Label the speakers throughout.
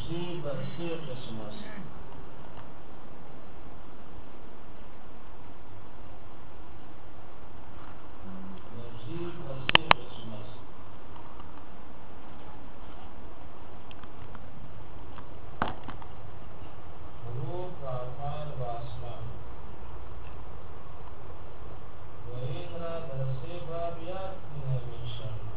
Speaker 1: لفظي برسي قسم است لفظي برسي قسم است حروف وافعال واسماء وإن را درسي باب یاد کنه انشاءالله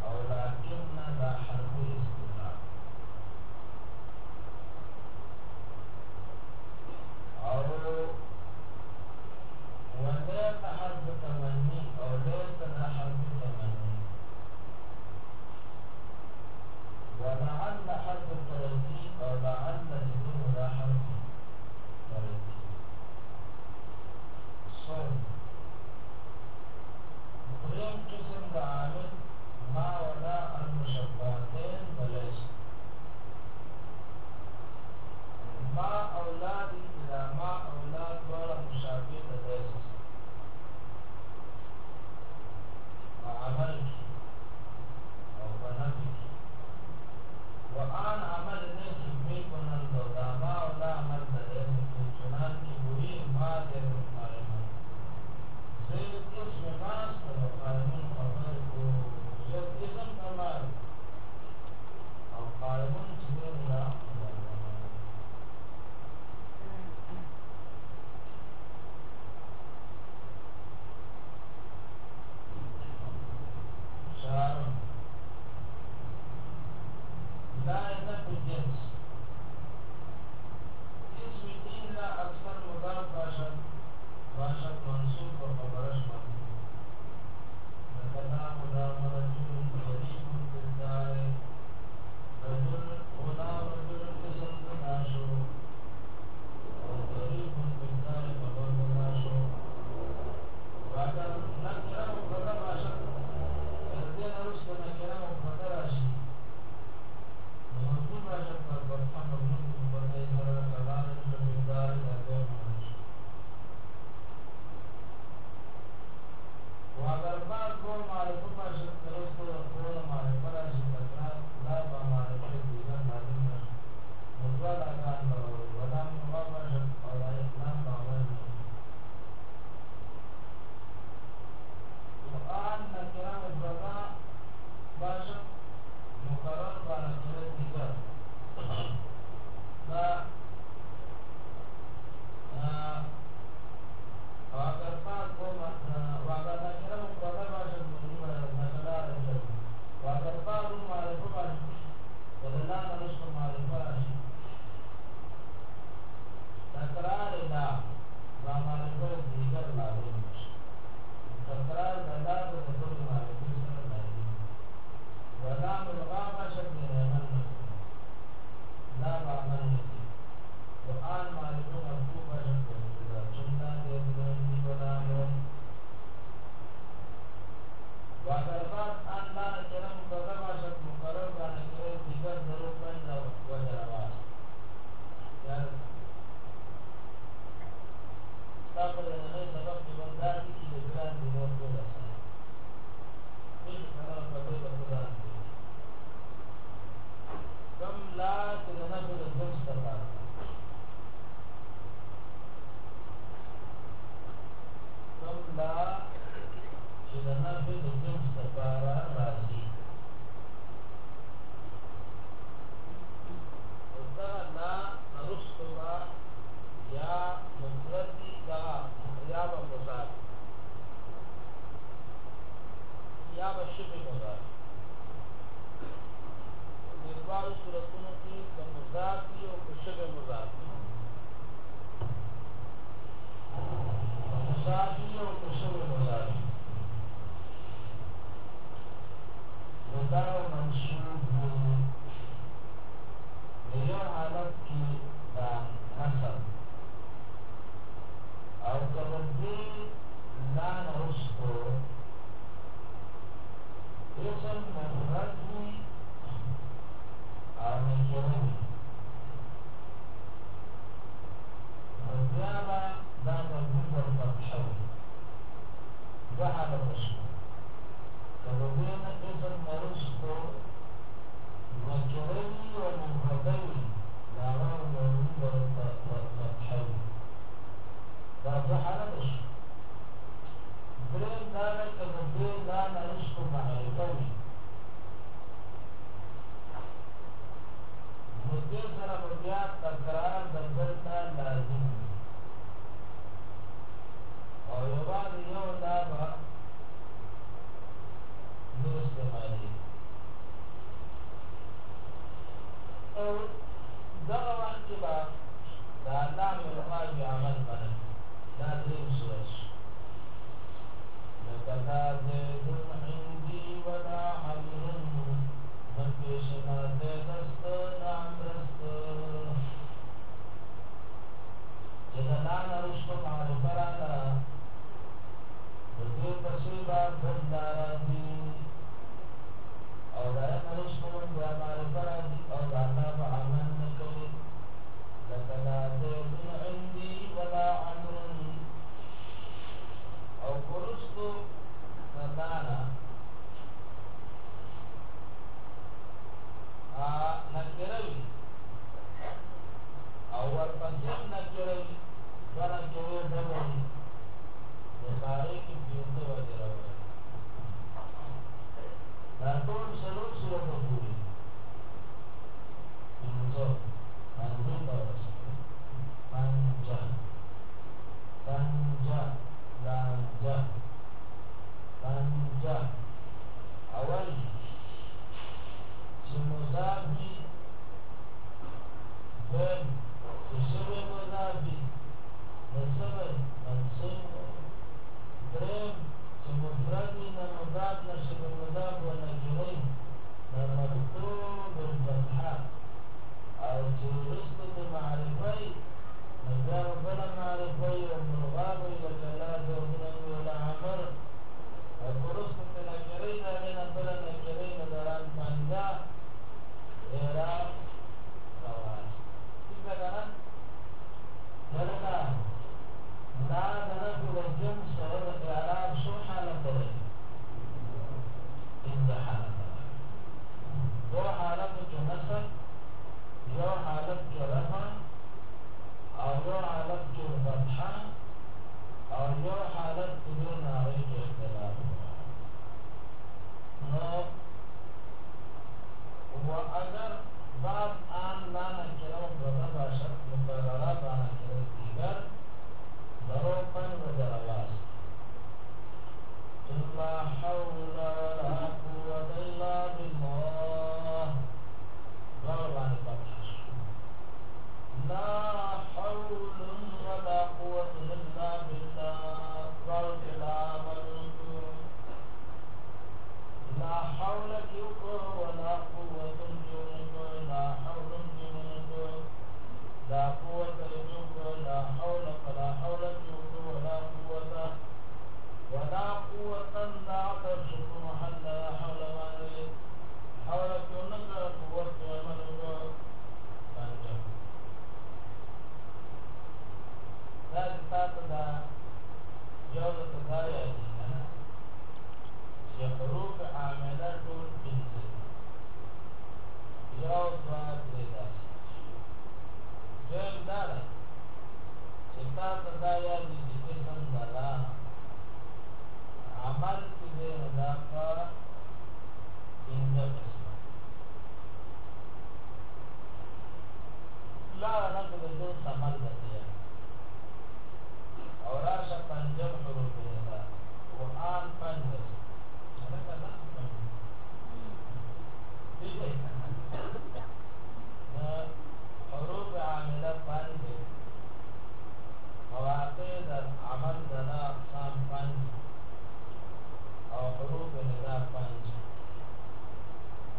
Speaker 1: او لكن لا حرف استدراك او وليس حرف تمني او ليس لا حرف تمني ولعل حرف ترجي او لعل تدين لا حرف ترجي صوم دريم قسم عامل ما ولا المشبهتين وليس ما اولاد الى ما اولاد ولا مشابه ليس وعمل او بنفي وآن عمل ليس بيكون الدودا ما ولا عمل ليس في جنان كبري ما دير القائمون زي اسم ناس القائمون خبرك زي اسم كمال او قائمون جنين لا لا ينفي الجنس اسم إلا أكثر مضاف باشد منصوب وخبرش منصوب لكذا غلام رجل غريب بالدار رجل غلام رجل اسم بناشو وغريب بالدار خبر بناشو وأگر نكرة مبتدا باشد الدين رسل نكرة مبتدا راشي موجود باشد پر بطن مبنون مبتدا سره کلام بالدار ذکر منش واگر بعد کو معرفت باشد درست قول معرفت راشي تکرار لا با معرفت دیگر لازم نشد مطلع اکان ضروری ولا مطلع باشد اور اسلام باور نہیں قرآن نکرہ مبتدا باشد مقرر با نکرہ دیگر لا واگر پاک کو واگر نکرہ مبتدا باشد نکلا رجل واگر پاک معرفت باشد ودلا نرشق معرفت راشد تکرار لا با معرفت دیگر لازم نشد تکرار دلا کو بدل معرفت سره لازم ولا ملغا باشد عمل نفسه لا بعمل نفسه وآن معرفت مرفوع باشد بالابتداء جمله دیدنی ولا مون واگر بعد ان لا نکره مبتدا باشد مقرر با نکره دیگر ضرور بند وجه رواز یاد استاپر دنه سبب کی بندار کی لګران دی نور کو لسان دې کله په دې بدلان کم لا تنه په جنس تبار کم لا تنه په جنس تبار راضي ودا لا نرستوا یا مفردی دا یا مضاف یا شبه مضاف د بعض صورتونو کې د مضاف او شبه مضاف مضاف او شبه مضاف مضاف منصوب یو حالت کې دا نصب او کبدی لا نرستو اسم مفردی او نکرمی ودیابا دا مردود والفتحوی دا حالت رسو کبدین اسم نرستو نکرمی و مفردی لا مردود والفتحوی دا حالت رسو درین دارک کبدین لا نرستو معرفوی مدیر سره بیا تکرار دلته لازم او یو باندې یو دا به نو استعمالي لا زيد عندي ولا عمرو مکیشنا زیدست نامرست جدلان رشت معرفرانا بدیو پسیبا بندارا دی او دائم رشت من بیا معرفرا دی او دانا با عمل نکوی لکا لا زید عندي ولا عمرو او پرستو ندانا نکروی او ورپسیم نکروی ونکروی دولی بخاری کی پیونده وجه روی نرطول سلوک صورت پوری انزو منزول باورسی پنجا پنجا لانجا پنجا اول چې مضاف وي دویم چې شوی مضاف وي نسب منصوب دریم چې مفرد وي نه مضاف نه شبه مضاف و نکرې نه مکتوب الفتحه او چې وروسته د معرفه نو بیا بله معرفه او ملغا وي لکه لا زیدون ولا عمر او وروسته د نکرې د هغې نه بله نکرې نه دران پنجه اعراب روان ٹھیک ہے نا درنا لا درف الجنس سبب اعراب شو حالت ہے ان حالت دو حالت جو نصب یو حالت جو رفع او یو حالت جو فتحہ او یو حالت جو ناغی جو اختلاف نو واگر بعض آن لا نکره و برده باشد مقرره با نکره دیگر درو پن و درواز لا حول ولا قوة الا بالله ضربان فتح لا حول ولا قوة الا بالله ضرب العمل لا حول ولا قوة لا حول لا قوة لا حول فلا حول ولا قوة ولا قوة لا ترشق محل لا حول ما نريد حول كونك قوة ومن فانجم ذلك تاتنا جودة تدايا جينا يا حروف عاملة دول بنزل یو دوا درې داسې دویم دا ده چې تا ته دا یاد وي چې قسم د لا عمل چې دی نو دا په پنځه قسمه لا نقل د جنس عمل درته یم او راشه پنځم حروف یې ده قرآن پنځه هلکه دا ٹھیک ہے حروف عامله پنج مواقع در عمل دنا اقسام پنج او حروف ندا پنج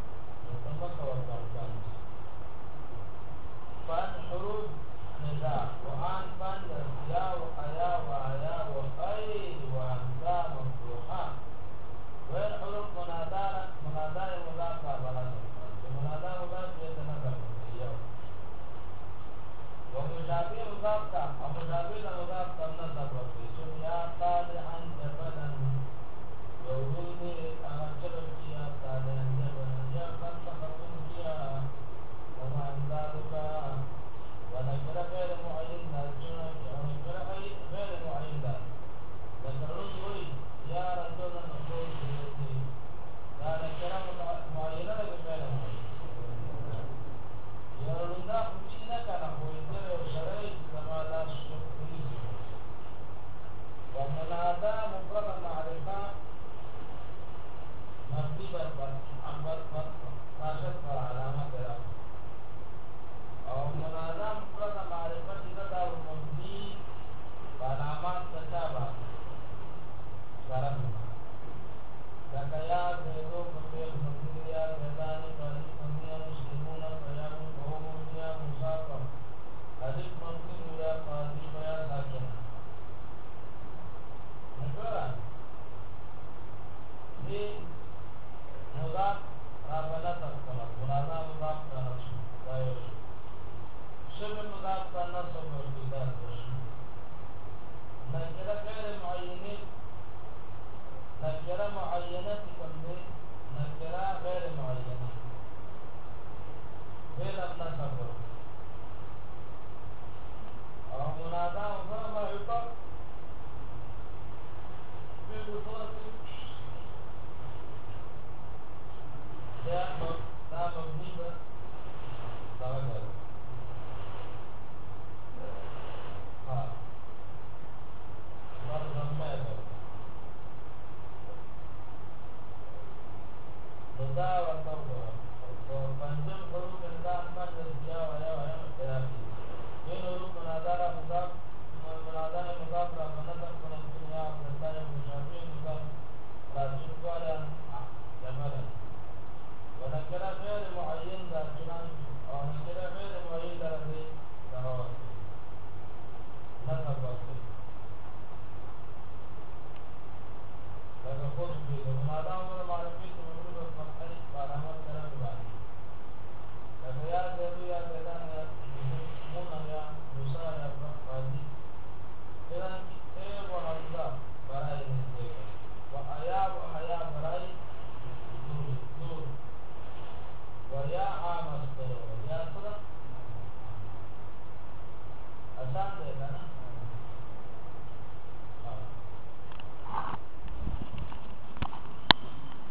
Speaker 1: مطلق و پنج حروف ندا مضاف رابطه تکړه منادا مضاف ته نصب دا یو شبه مضاف ته نصب ورته دا نکره غیر معینه نکره معینه کوم دی نکره غیر معینه غیر نصب او منادا مضاف معرفه دا مبني بس دغه ها ورته مې ده دا ورته او پنځم حروف دا باندې بیا وایي ترافي دین حروف منادار مضاف منادار مضاف را بنظر کنه دنیا بدای مشابه مضاف راجع والا جمالا ونكر غير معين ذا جنان او نكر غير معين ذا رضي دعوات نصب وقت لکه خوش بیدو منادا امر معرفی تمرد و فتحی بارامت کرن بانی لکه یا زیدو یا زیدان یا مونا یا موسا یا فادی ایران کی اے و حمزہ برائی نزدے و عیاب و حیاب برائی دور ویا عام استر یا صدا آسان دے